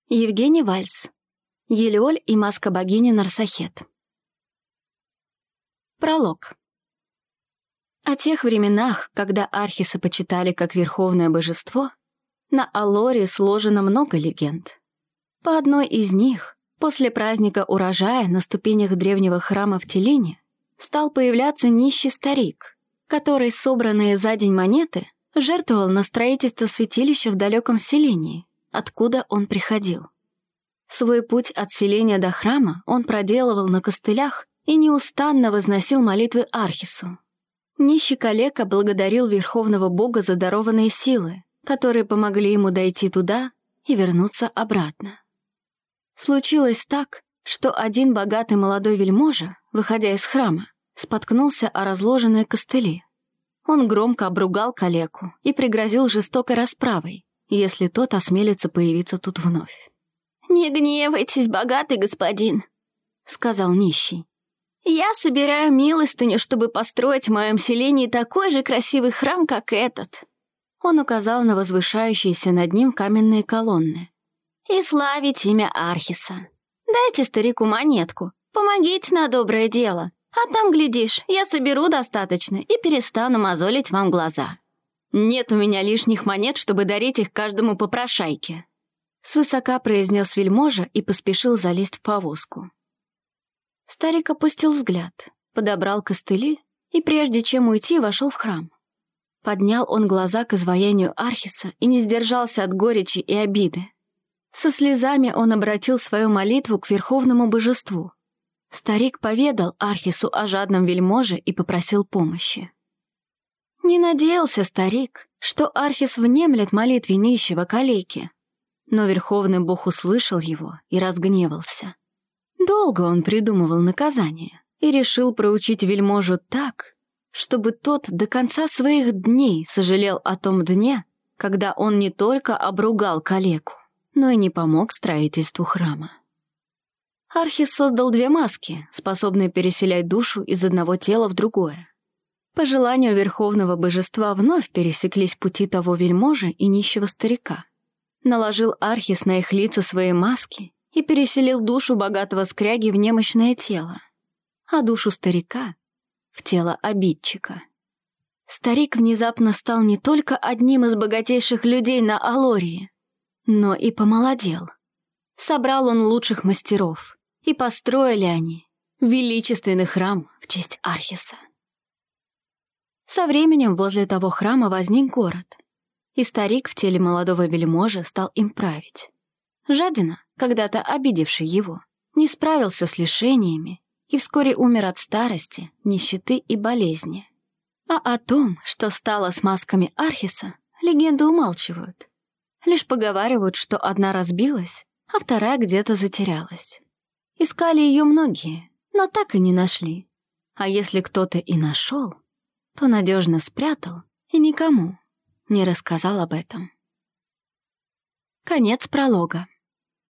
Евгений Вальс. Елеоль и маска богини Нарсахет. Пролог. О тех временах, когда Архиса почитали как верховное божество, на Алории сложено много легенд. По одной из них, после праздника урожая на ступенях древнего храма в Телине стал появляться нищий старик, который собранные за день монеты жертвовал на строительство святилища в далеком селении, откуда он приходил. Свой путь от селения до храма он проделывал на костылях и неустанно возносил молитвы Архису. Нищий калека благодарил верховного бога за дарованные силы, которые помогли ему дойти туда и вернуться обратно. Случилось так, что один богатый молодой вельможа, выходя из храма, споткнулся о разложенные костыли. Он громко обругал калеку и пригрозил жестокой расправой, если тот осмелится появиться тут вновь. «Не гневайтесь, богатый господин», — сказал нищий. «Я собираю милостыню, чтобы построить в моем селении такой же красивый храм, как этот». Он указал на возвышающиеся над ним каменные колонны. «И славить имя Архиса. Дайте старику монетку, помогите на доброе дело, а там, глядишь, я соберу достаточно и перестану мозолить вам глаза». «Нет у меня лишних монет, чтобы дарить их каждому попрошайке», — свысока произнес вельможа и поспешил залезть в повозку. Старик опустил взгляд, подобрал костыли и, прежде чем уйти, вошел в храм. Поднял он глаза к изваянию Архиса и не сдержался от горечи и обиды. Со слезами он обратил свою молитву к верховному божеству. Старик поведал Архису о жадном вельможе и попросил помощи. Не надеялся старик, что Архис внемлет молитве нищего калеки, но верховный бог услышал его и разгневался. Долго он придумывал наказание и решил проучить вельможу так, чтобы тот до конца своих дней сожалел о том дне, когда он не только обругал калеку, но и не помог строительству храма. Архис создал 2 маски, способные переселять душу из одного тела в другое. По желанию верховного божества вновь пересеклись пути того вельможи и нищего старика. Наложил Архис на их лица свои маски и переселил душу богатого скряги в немощное тело, а душу старика — в тело обидчика. Старик внезапно стал не только одним из богатейших людей на Алории, но и помолодел. Собрал он лучших мастеров, и построили они величественный храм в честь Архиса. Со временем возле того храма возник город, и старик в теле молодого вельможи стал им править. Жадина, когда-то обидевший его, не справился с лишениями и вскоре умер от старости, нищеты и болезни. А о том, что стало с масками Архиса, легенды умалчивают. Лишь поговаривают, что одна разбилась, а вторая где-то затерялась. Искали ее многие, но так и не нашли. А если кто-то и нашел, то надежно спрятал и никому не рассказал об этом. Конец пролога.